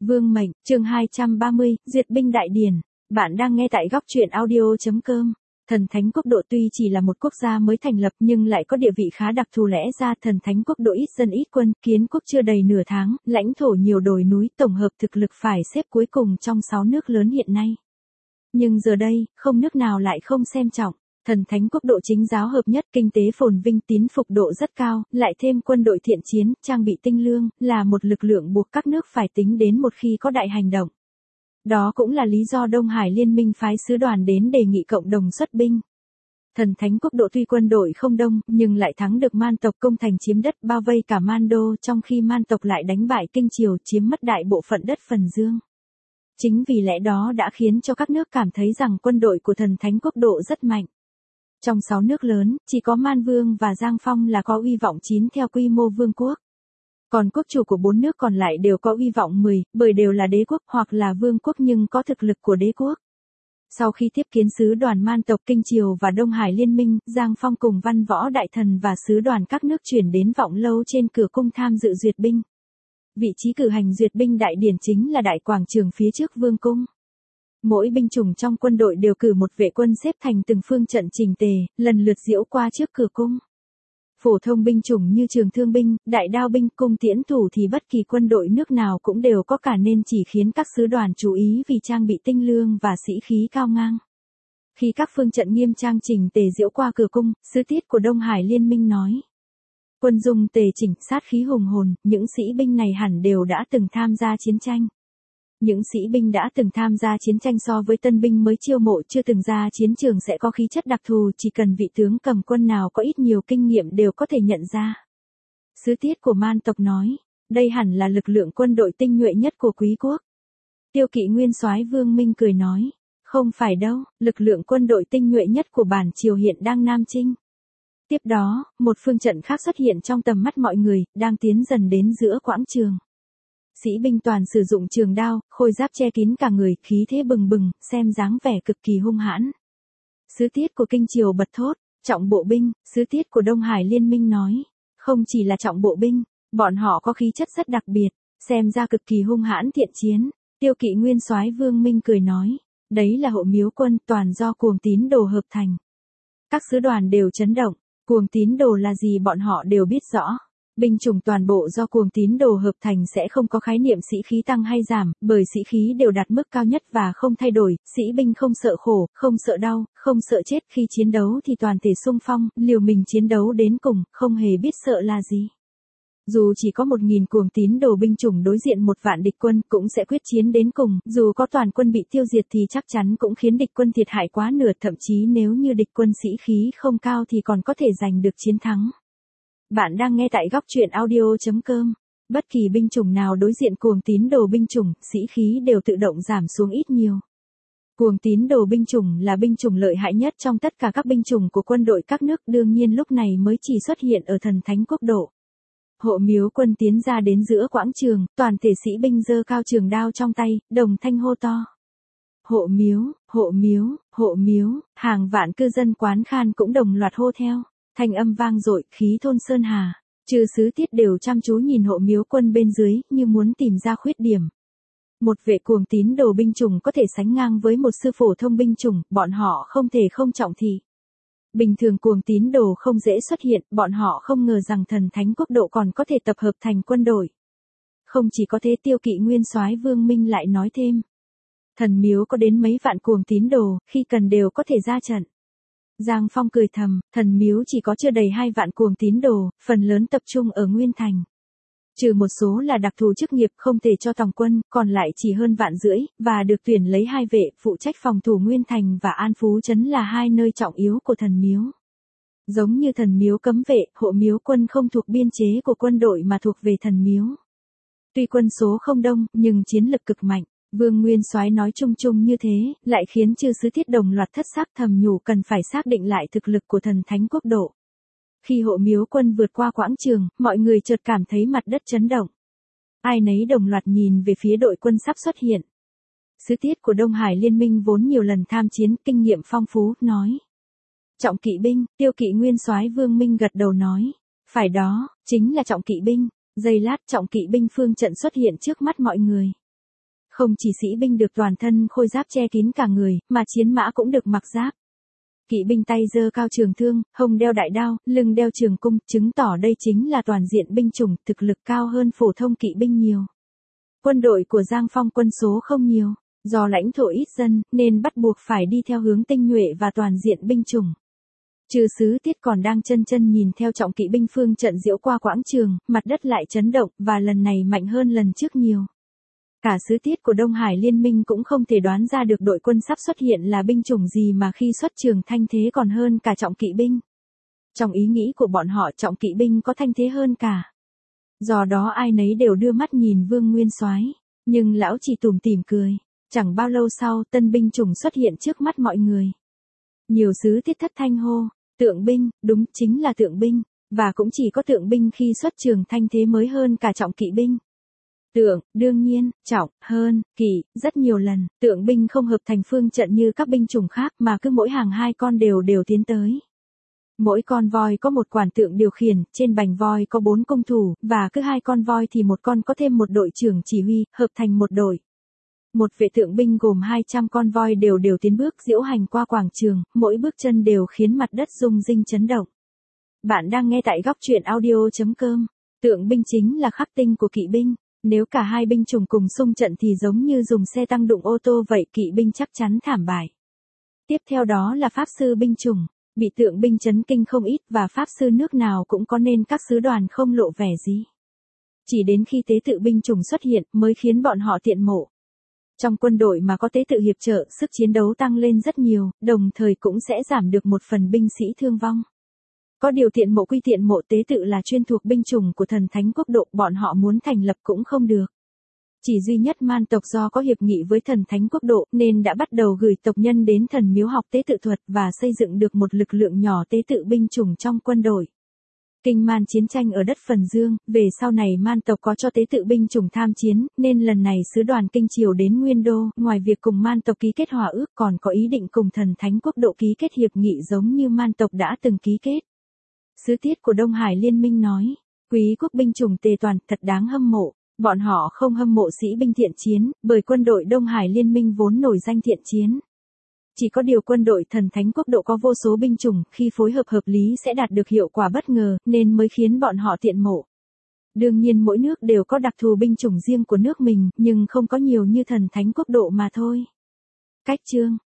Vương mệnh, chương 230, Duyệt binh đại điển. Bạn đang nghe tại góc truyện audio.com. Thần Thánh Quốc độ tuy chỉ là một quốc gia mới thành lập nhưng lại có địa vị khá đặc thù, lẽ ra Thần Thánh Quốc độ ít dân ít quân, kiến quốc chưa đầy nửa tháng, lãnh thổ nhiều đồi núi, tổng hợp thực lực phải xếp cuối cùng trong 6 nước lớn hiện nay. Nhưng giờ đây, không nước nào lại không xem trọng. Thần Thánh Quốc độ chính giáo hợp nhất, kinh tế phồn vinh, tín phục độ rất cao, lại thêm quân đội thiện chiến, trang bị tinh lương, là một lực lượng buộc các nước phải tính đến một khi có đại hành động. Đó cũng là lý do Đông Hải Liên minh phái sứ đoàn đến đề nghị cộng đồng xuất binh. Thần Thánh Quốc độ tuy quân đội không đông, nhưng lại thắng được Man tộc công thành chiếm đất, bao vây cả Man Đô, trong khi Man tộc lại đánh bại Kinh Triều, chiếm mất đại bộ phận đất Phần Dương. Chính vì lẽ đó đã khiến cho các nước cảm thấy rằng quân đội của Thần Thánh Quốc độ rất mạnh. Trong 6 nước lớn, chỉ có Man Vương và Giang Phong là có uy vọng 9 theo quy mô vương quốc. Còn quốc chủ của 4 nước còn lại đều có uy vọng 10, bởi đều là đế quốc hoặc là vương quốc nhưng có thực lực của đế quốc. Sau khi tiếp kiến sứ đoàn Man tộc Kinh Triều và Đông Hải Liên minh, Giang Phong cùng văn võ đại thần và sứ đoàn các nước chuyển đến Vọng Lâu trên cửa cung tham dự duyệt binh. Vị trí cử hành duyệt binh đại điển chính là đại quảng trường phía trước vương cung. Mỗi binh chủng trong quân đội đều cử một vệ quân xếp thành từng phương trận chỉnh tề, lần lượt diễu qua trước cửa cung. Phổ thông binh chủng như trường thương binh, đại đao binh, cung tiễn thủ thì bất kỳ quân đội nước nào cũng đều có cả, nên chỉ khiến các sứ đoàn chú ý vì trang bị tinh lương và sĩ khí cao ngang. Khi các phương trận nghiêm trang chỉnh tề diễu qua cửa cung, sứ tiết của Đông Hải Liên minh nói: quân dung tề chỉnh, sát khí hùng hồn, những sĩ binh này hẳn đều đã từng tham gia chiến tranh. Những sĩ binh đã từng tham gia chiến tranh so với tân binh mới chiêu mộ chưa từng ra chiến trường sẽ có khí chất đặc thù, chỉ cần vị tướng cầm quân nào có ít nhiều kinh nghiệm đều có thể nhận ra. Sứ tiết của Man tộc nói, đây hẳn là lực lượng quân đội tinh nhuệ nhất của quý quốc. Tiêu Kỵ nguyên soái Vương Minh cười nói, không phải đâu, lực lượng quân đội tinh nhuệ nhất của bản triều hiện đang Nam Chinh. Tiếp đó, một phương trận khác xuất hiện trong tầm mắt mọi người, đang tiến dần đến giữa quảng trường. Sĩ binh toàn sử dụng trường đao, khôi giáp che kín cả người, khí thế bừng bừng, xem dáng vẻ cực kỳ hung hãn. Sứ tiết của Kinh Triều bật thốt, trọng bộ binh. Sứ tiết của Đông Hải Liên minh nói, không chỉ là trọng bộ binh, bọn họ có khí chất rất đặc biệt, xem ra cực kỳ hung hãn thiện chiến. Tiêu Kỵ nguyên soái Vương Minh cười nói, đấy là hộ miếu quân toàn do cuồng tín đồ hợp thành. Các sứ đoàn đều chấn động, cuồng tín đồ là gì bọn họ đều biết rõ. Binh chủng toàn bộ do cuồng tín đồ hợp thành sẽ không có khái niệm sĩ khí tăng hay giảm, bởi sĩ khí đều đạt mức cao nhất và không thay đổi, sĩ binh không sợ khổ, không sợ đau, không sợ chết, khi chiến đấu thì toàn thể xung phong, liều mình chiến đấu đến cùng, không hề biết sợ là gì. Dù chỉ có 1.000 cuồng tín đồ binh chủng đối diện 1 vạn địch quân cũng sẽ quyết chiến đến cùng, dù có toàn quân bị tiêu diệt thì chắc chắn cũng khiến địch quân thiệt hại quá nửa, thậm chí nếu như địch quân sĩ khí không cao thì còn có thể giành được chiến thắng. Bạn đang nghe tại góc truyện audio.com. Bất kỳ binh chủng nào đối diện cuồng tín đồ binh chủng, sĩ khí đều tự động giảm xuống ít nhiều. Cuồng tín đồ binh chủng là binh chủng lợi hại nhất trong tất cả các binh chủng của quân đội các nước, đương nhiên lúc này mới chỉ xuất hiện ở Thần Thánh Quốc độ. Hộ miếu quân tiến ra đến giữa quảng trường, toàn thể sĩ binh giơ cao trường đao trong tay, đồng thanh hô to. Hộ miếu, hộ miếu, hộ miếu, hàng vạn cư dân Quán Khan cũng đồng loạt hô theo. Thanh âm vang dội, khí thôn sơn hà. Trừ sứ tiết đều chăm chú nhìn hộ miếu quân bên dưới, như muốn tìm ra khuyết điểm. Một vệ cuồng tín đồ binh chủng có thể sánh ngang với một sư phổ thông binh chủng, bọn họ không thể không trọng thị. Bình thường cuồng tín đồ không dễ xuất hiện, bọn họ không ngờ rằng Thần Thánh Quốc độ còn có thể tập hợp thành quân đội. Không chỉ có thế, Tiêu Kỵ nguyên soái Vương Minh lại nói thêm. Thần miếu có đến mấy vạn cuồng tín đồ, khi cần đều có thể ra trận. Giang Phong cười thầm, thần miếu chỉ có chưa đầy 2 vạn cuồng tín đồ, phần lớn tập trung ở Nguyên Thành. Trừ một số là đặc thù chức nghiệp không thể cho tòng quân, còn lại chỉ hơn 1,5 vạn, và được tuyển lấy 2 vệ, phụ trách phòng thủ Nguyên Thành và An Phú Trấn là 2 nơi trọng yếu của thần miếu. Giống như thần miếu cấm vệ, hộ miếu quân không thuộc biên chế của quân đội mà thuộc về thần miếu. Tuy quân số không đông, nhưng chiến lực cực mạnh. Vương Nguyên soái nói chung chung như thế, lại khiến chư sứ tiết đồng loạt thất sắc, thầm nhủ cần phải xác định lại thực lực của Thần Thánh Quốc độ. Khi hộ miếu quân vượt qua quảng trường, mọi người chợt cảm thấy mặt đất chấn động. Ai nấy đồng loạt nhìn về phía đội quân sắp xuất hiện. Sứ tiết của Đông Hải Liên minh vốn nhiều lần tham chiến, kinh nghiệm phong phú, nói. Trọng kỵ binh. Tiêu Kỵ nguyên soái Vương Minh gật đầu nói. Phải đó, chính là trọng kỵ binh. Giây lát trọng kỵ binh phương trận xuất hiện trước mắt mọi người. Không chỉ sĩ binh được toàn thân khôi giáp che kín cả người, mà chiến mã cũng được mặc giáp. Kỵ binh tay giơ cao trường thương, hông đeo đại đao, lưng đeo trường cung, chứng tỏ đây chính là toàn diện binh chủng, thực lực cao hơn phổ thông kỵ binh nhiều. Quân đội của Giang Phong quân số không nhiều, do lãnh thổ ít dân, nên bắt buộc phải đi theo hướng tinh nhuệ và toàn diện binh chủng. Trừ Sứ Tiết còn đang chân chân nhìn theo trọng kỵ binh phương trận diễu qua quãng trường, mặt đất lại chấn động, và lần này mạnh hơn lần trước nhiều. Cả Sứ Tiết của Đông Hải Liên minh cũng không thể đoán ra được đội quân sắp xuất hiện là binh chủng gì mà khi xuất trường thanh thế còn hơn cả trọng kỵ binh. Trong ý nghĩ của bọn họ trọng kỵ binh có thanh thế hơn cả. Do đó ai nấy đều đưa mắt nhìn Vương Nguyên Soái, nhưng lão chỉ tủm tỉm cười. Chẳng bao lâu sau, tân binh chủng xuất hiện trước mắt mọi người. Nhiều Sứ Tiết thất thanh hô, tượng binh, đúng chính là tượng binh, và cũng chỉ có tượng binh khi xuất trường thanh thế mới hơn cả trọng kỵ binh. Tượng, đương nhiên, trọng, hơn, kỵ, rất nhiều lần, tượng binh không hợp thành phương trận như các binh chủng khác mà cứ mỗi hàng 2 con đều tiến tới. Mỗi con voi có một quản tượng điều khiển, trên bành voi có 4 cung thủ, và cứ 2 con voi thì một con có thêm một đội trưởng chỉ huy, hợp thành một đội. Một vệ tượng binh gồm 200 con voi đều tiến bước diễu hành qua quảng trường, mỗi bước chân đều khiến mặt đất rung rinh chấn động. Bạn đang nghe tại góc truyện audio.com. Tượng binh chính là khắc tinh của kỵ binh. Nếu cả hai binh chủng cùng xung trận thì giống như dùng xe tăng đụng ô tô vậy, kỵ binh chắc chắn thảm bại. Tiếp theo đó là pháp sư binh chủng, bị tượng binh chấn kinh không ít, và pháp sư nước nào cũng có nên các sứ đoàn không lộ vẻ gì. Chỉ đến khi tế tự binh chủng xuất hiện mới khiến bọn họ tiện mộ. Trong quân đội mà có tế tự hiệp trợ, sức chiến đấu tăng lên rất nhiều, đồng thời cũng sẽ giảm được một phần binh sĩ thương vong. Có điều tiện mộ quy tiện mộ, tế tự là chuyên thuộc binh chủng của thần thánh quốc độ, bọn họ muốn thành lập cũng không được. Chỉ duy nhất Man tộc do có hiệp nghị với thần thánh quốc độ nên đã bắt đầu gửi tộc nhân đến thần miếu học tế tự thuật và xây dựng được một lực lượng nhỏ tế tự binh chủng trong quân đội. Kinh Man chiến tranh ở đất Phần Dương, về sau này Man tộc có cho tế tự binh chủng tham chiến, nên lần này sứ đoàn Kinh Triều đến Nguyên Đô, ngoài việc cùng Man tộc ký kết hòa ước còn có ý định cùng thần thánh quốc độ ký kết hiệp nghị giống như Man tộc đã từng ký kết. Sứ Tiết của Đông Hải Liên minh nói, quý quốc binh chủng Tề Toàn thật đáng hâm mộ, bọn họ không hâm mộ sĩ binh thiện chiến, bởi quân đội Đông Hải Liên minh vốn nổi danh thiện chiến. Chỉ có điều quân đội thần thánh quốc độ có vô số binh chủng, khi phối hợp hợp lý sẽ đạt được hiệu quả bất ngờ, nên mới khiến bọn họ tiện mộ. Đương nhiên mỗi nước đều có đặc thù binh chủng riêng của nước mình, nhưng không có nhiều như thần thánh quốc độ mà thôi. Cách chương